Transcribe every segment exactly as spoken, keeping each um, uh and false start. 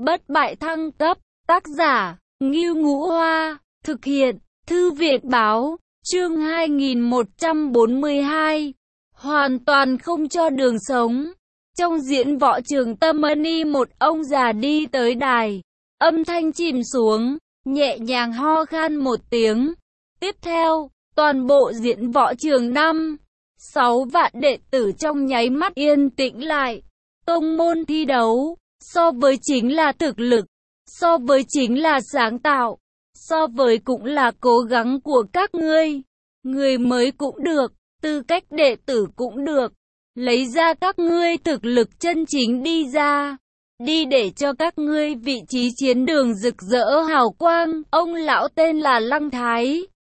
bất bại thăng cấp, tác giả, Ngưu Ngũ Hoa, thực hiện, Thư viện Báo, chương hai nghìn một trăm bốn mươi hai, hoàn toàn không cho đường sống. Trong diễn võ trường Tâm Ni, một ông già đi tới đài, âm thanh chìm xuống, nhẹ nhàng ho khan một tiếng. Tiếp theo, toàn bộ diễn võ trường năm, sáu vạn đệ tử trong nháy mắt yên tĩnh lại. Tông môn thi đấu, so với chính là thực lực, so với chính là sáng tạo, so với cũng là cố gắng của các ngươi. Người mới cũng được, tư cách đệ tử cũng được, lấy ra các ngươi thực lực chân chính đi ra, đi để cho các ngươi vị trí chiến đường rực rỡ hào quang. Ông lão tên là Lăng Thái,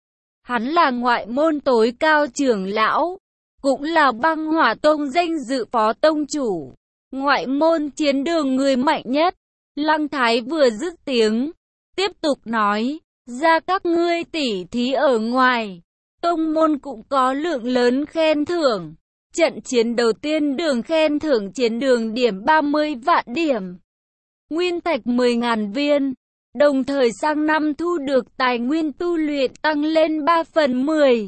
hắn là ngoại môn tối cao trưởng lão, cũng là Băng Hỏa Tông danh dự phó tông chủ, ngoại môn chiến đường người mạnh nhất. Lăng Thái vừa dứt tiếng, tiếp tục nói, ra các ngươi tỉ thí ở ngoài, tông môn cũng có lượng lớn khen thưởng. Trận chiến đầu tiên đường khen thưởng chiến đường điểm ba mươi vạn điểm, nguyên thạch mười nghìn viên, đồng thời sang năm thu được tài nguyên tu luyện tăng lên ba phần mười.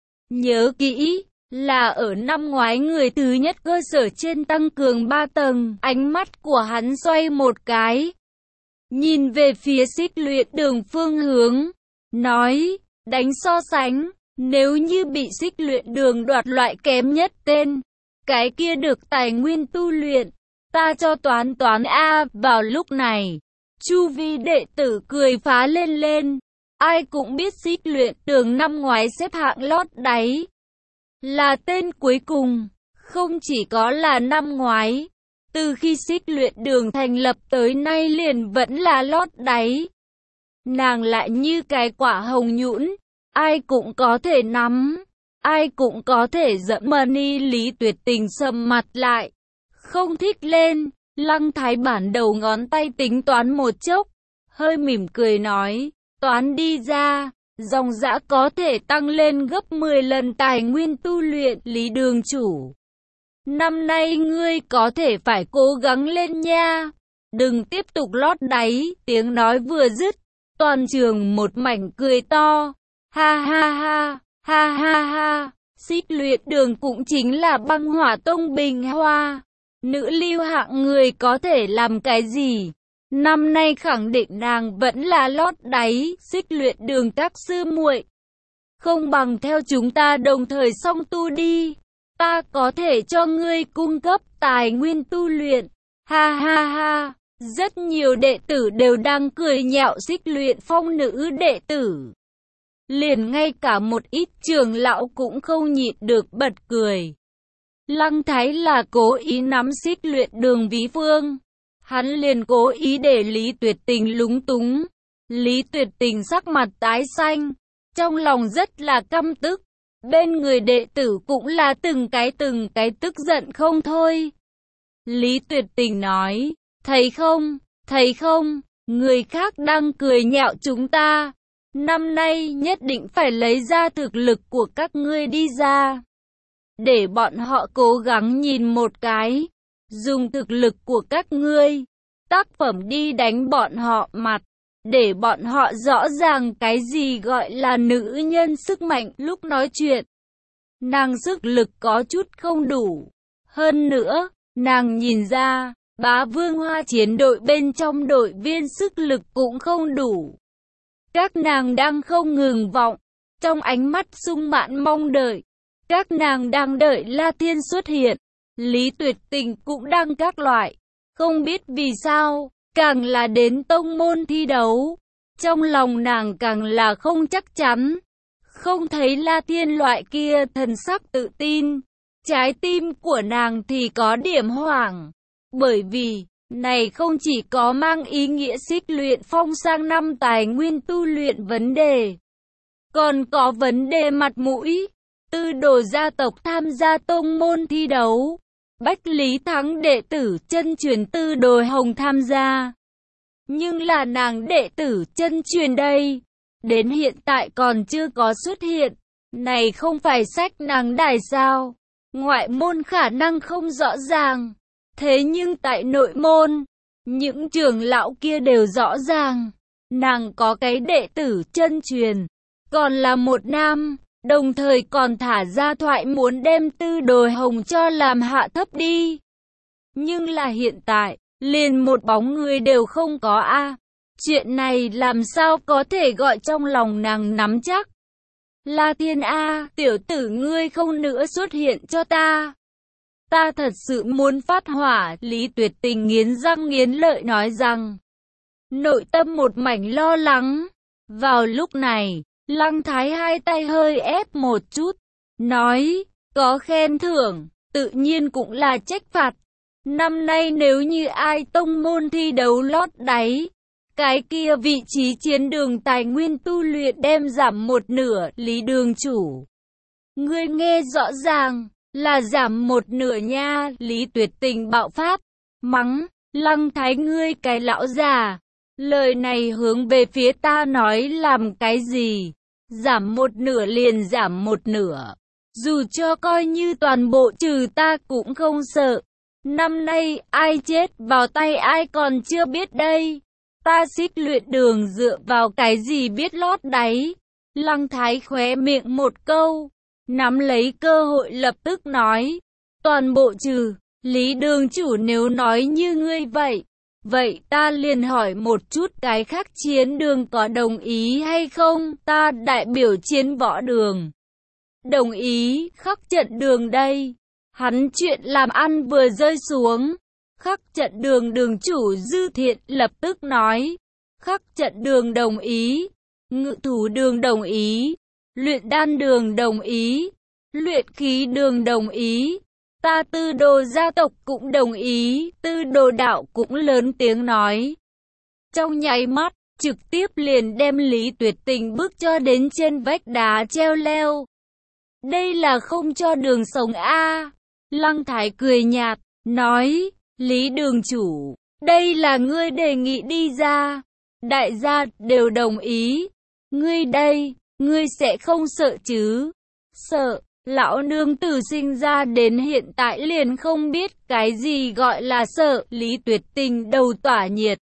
Nhớ kỹ, là ở năm ngoái người thứ nhất cơ sở trên tăng cường ba tầng. Ánh mắt của hắn xoay một cái, nhìn về phía xích luyện đường phương hướng, nói, đánh so sánh, nếu như bị xích luyện đường đoạt loại kém nhất tên, cái kia được tài nguyên tu luyện, ta cho toán toán A. Vào lúc này, chu vi đệ tử cười phá lên lên, ai cũng biết xích luyện đường năm ngoái xếp hạng lót đáy, là tên cuối cùng. Không chỉ có là năm ngoái, từ khi xích luyện đường thành lập tới nay liền vẫn là lót đáy. Nàng lại như cái quả hồng nhũn, ai cũng có thể nắm, ai cũng có thể dẫm. Mani Lý Tuyệt Tình sầm mặt lại, không thích lên. Lăng Thái bản đầu ngón tay tính toán một chốc, hơi mỉm cười nói, toán đi ra, dòng dã có thể tăng lên gấp mười lần tài nguyên tu luyện. Lý đường chủ, năm nay ngươi có thể phải cố gắng lên nha, đừng tiếp tục lót đáy. Tiếng nói vừa dứt, toàn trường một mảnh cười to. Ha ha ha, ha ha ha, xích luyện đường cũng chính là Băng Hỏa Tông bình hoa, nữ lưu hạng người có thể làm cái gì? Năm nay khẳng định nàng vẫn là lót đáy. Xích luyện đường các sư muội, không bằng theo chúng ta đồng thời song tu đi, ta có thể cho ngươi cung cấp tài nguyên tu luyện. Ha ha ha, rất nhiều đệ tử đều đang cười nhạo xích luyện phong nữ đệ tử. Liền ngay cả một ít trưởng lão cũng không nhịn được bật cười. Lăng Thái là cố ý nắm xích luyện đường ví phương, hắn liền cố ý để Lý Tuyệt Tình lúng túng. Lý Tuyệt Tình sắc mặt tái xanh, trong lòng rất là căm tức, bên người đệ tử cũng là từng cái từng cái tức giận không thôi. Lý Tuyệt Tình nói, thấy không, thấy không, người khác đang cười nhạo chúng ta. Năm nay nhất định phải lấy ra thực lực của các ngươi đi ra, để bọn họ cố gắng nhìn một cái, dùng thực lực của các ngươi, tác phẩm đi đánh bọn họ mặt, để bọn họ rõ ràng cái gì gọi là nữ nhân sức mạnh. Lúc nói chuyện, nàng sức lực có chút không đủ, hơn nữa, nàng nhìn ra, Bá Vương Hoa chiến đội bên trong đội viên sức lực cũng không đủ. Các nàng đang không ngừng vọng, trong ánh mắt sung mãn mong đợi. Các nàng đang đợi La Thiên xuất hiện. Lý Tuyệt Tình cũng đang các loại, không biết vì sao, càng là đến tông môn thi đấu, trong lòng nàng càng là không chắc chắn. Không thấy La Thiên loại kia thần sắc tự tin, trái tim của nàng thì có điểm hoảng, bởi vì này không chỉ có mang ý nghĩa xích luyện phong sang năm tài nguyên tu luyện vấn đề, còn có vấn đề mặt mũi. Tư đồ gia tộc tham gia tông môn thi đấu, Bách Lý Thắng đệ tử chân truyền Tư đồ Hồng tham gia, nhưng là nàng đệ tử chân truyền đây, đến hiện tại còn chưa có xuất hiện. Này không phải sách nàng đài sao? Ngoại môn khả năng không rõ ràng, thế nhưng tại nội môn, Những trưởng lão kia đều rõ ràng, nàng có cái đệ tử chân truyền, còn là một nam, đồng thời còn thả ra thoại muốn đem Tư Đồ Hồng cho làm hạ thấp đi. Nhưng là hiện tại, liền một bóng người đều không có a. À. Chuyện này làm sao có thể gọi trong lòng nàng nắm chắc. La Thiên a, à, tiểu tử ngươi không nữa xuất hiện cho ta. Ta thật sự muốn phát hỏa, Lý Tuyệt Tình nghiến răng nghiến lợi nói rằng. Nội tâm một mảnh lo lắng. Vào lúc này, Lăng Thái hai tay hơi ép một chút, nói, có khen thưởng, tự nhiên cũng là trách phạt. Năm nay nếu như ai tông môn thi đấu lót đáy, cái kia vị trí chiến đường tài nguyên tu luyện đem giảm một nửa, Lý đường chủ. Ngươi nghe rõ ràng, là giảm một nửa nha, Lý Tuyệt Tình bạo phát, mắng, Lăng Thái ngươi cái lão già. Lời này hướng về phía ta nói làm cái gì? Giảm một nửa liền giảm một nửa. Dù cho coi như toàn bộ trừ ta cũng không sợ. Năm nay ai chết vào tay ai còn chưa biết đây. Ta Xích Luyện Đường dựa vào cái gì biết lót đáy. Lăng Thái khóe miệng một câu, nắm lấy cơ hội lập tức nói. Toàn bộ trừ, Lý đường chủ nếu nói như ngươi vậy. Vậy ta liền hỏi một chút cái khác chiến đường có đồng ý hay không? Ta đại biểu chiến võ đường. Đồng ý, khắc trận đường đây. Hắn chuyện làm ăn vừa rơi xuống. Khắc trận đường đường chủ Dư Thiện lập tức nói. Khắc trận đường đồng ý. Ngự thủ đường đồng ý. Luyện đan đường đồng ý. Luyện khí đường đồng ý. Ta Tư Đồ gia tộc cũng đồng ý, Tư Đồ đạo cũng lớn tiếng nói. Trong nháy mắt, trực tiếp liền đem Lý Tuyệt Tình bước cho đến trên vách đá treo leo. Đây là không cho đường sống a. À. Lăng Thái cười nhạt, nói, Lý đường chủ, đây là ngươi đề nghị đi ra. Đại gia đều đồng ý. Ngươi đây, ngươi sẽ không sợ chứ? Sợ. Lão nương từ sinh ra đến hiện tại liền không biết cái gì gọi là sợ. Lý Tuyệt Tình đầu tỏa nhiệt,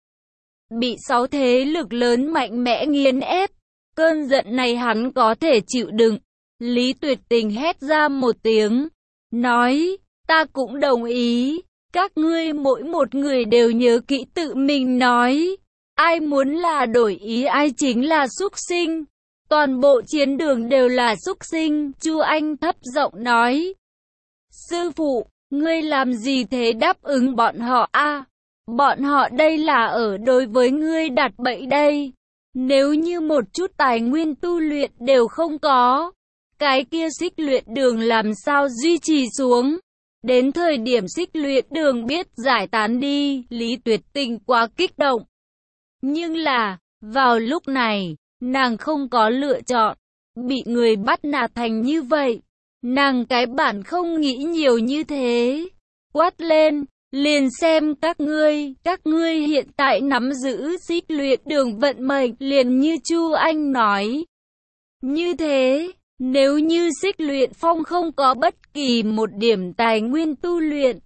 bị sáu thế lực lớn mạnh mẽ nghiền ép. Cơn giận này hắn có thể chịu đựng. Lý Tuyệt Tình hét ra một tiếng, nói, ta cũng đồng ý. Các ngươi mỗi một người đều nhớ kỹ tự mình nói. Ai muốn là đổi ý ai chính là súc sinh. Toàn bộ chiến đường đều là súc sinh, Chu Anh thấp giọng nói. Sư phụ, ngươi làm gì thế đáp ứng bọn họ a? À, bọn họ đây là ở đối với ngươi đặt bẫy đây. Nếu như một chút tài nguyên tu luyện đều không có, cái kia Xích Luyện Đường làm sao duy trì xuống? Đến thời điểm Xích Luyện Đường biết giải tán đi, Lý Tuyệt Tình quá kích động. Nhưng là, vào lúc này, nàng không có lựa chọn, bị người bắt nạt thành như vậy. Nàng cái bản không nghĩ nhiều như thế. Quát lên, liền xem các ngươi, các ngươi hiện tại nắm giữ Xích Luyện Đường vận mệnh liền như Chu Anh nói. Như thế, nếu như Xích Luyện Phong không có bất kỳ một điểm tài nguyên tu luyện,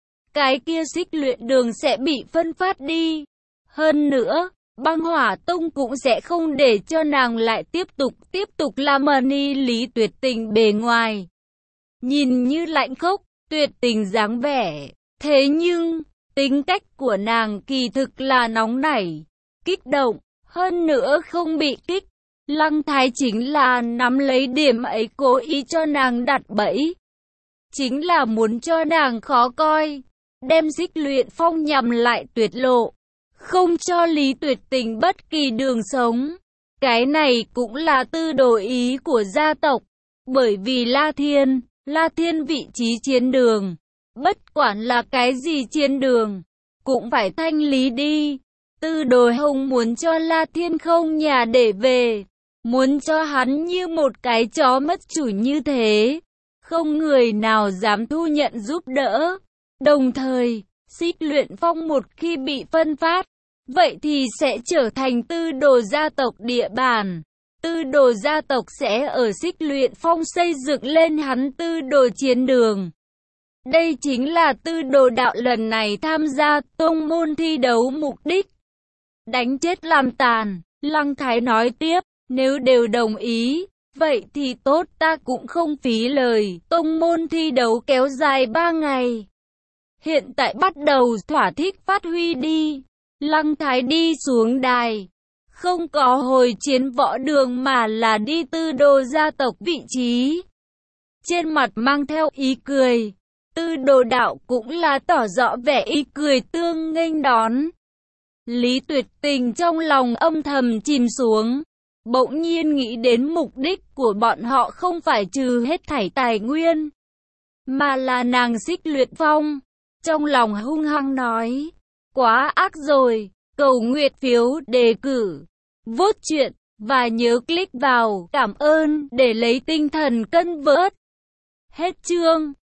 cái kia Xích Luyện Đường sẽ bị phân phát đi. Hơn nữa, Băng Hỏa Tông cũng sẽ không để cho nàng lại tiếp tục tiếp tục làm mani. Lý Tuyệt Tình bề ngoài nhìn như lạnh khốc, tuyệt tình dáng vẻ, thế nhưng tính cách của nàng kỳ thực là nóng nảy, kích động, hơn nữa không bị kích. Lăng Thái chính là nắm lấy điểm ấy cố ý cho nàng đặt bẫy, chính là muốn cho nàng khó coi, đem Xích Luyện Phong nhằm lại tuyệt lộ, không cho Lý Tuyệt Tình bất kỳ đường sống. Cái này cũng là tư đồ ý của gia tộc, bởi vì La Thiên, La Thiên vị trí chiến đường, bất quản là cái gì chiến đường, cũng phải thanh lý đi. Tư Đồ Hồng muốn cho La Thiên không nhà để về, muốn cho hắn như một cái chó mất chủ như thế, không người nào dám thu nhận giúp đỡ. Đồng thời, Xích Luyện Phong một khi bị phân phát, vậy thì sẽ trở thành Tư Đồ gia tộc địa bàn. Tư Đồ gia tộc sẽ ở Xích Luyện Phong xây dựng lên hắn Tư Đồ chiến đường. Đây chính là Tư Đồ Đạo lần này tham gia tông môn thi đấu mục đích. Đánh chết làm tàn. Lăng Thái nói tiếp, nếu đều đồng ý, vậy thì tốt, ta cũng không phí lời. Tông môn thi đấu kéo dài ba ngày. Hiện tại bắt đầu thỏa thích phát huy đi. Lăng Thái đi xuống đài. Không có hồi chiến võ đường mà là đi Tư Đồ gia tộc vị trí. Trên mặt mang theo ý cười. Tư Đồ Đạo cũng là tỏ rõ vẻ ý cười tương nghênh đón. Lý Tuyệt Tình trong lòng âm thầm chìm xuống. Bỗng nhiên nghĩ đến mục đích của bọn họ không phải trừ hết thảy tài nguyên, mà là nàng Xích Luyện Phong. Trong lòng hung hăng nói, quá ác rồi, cầu nguyện phiếu đề cử, vote chuyện, và nhớ click vào cảm ơn để lấy tinh thần cân vớt. Hết chương.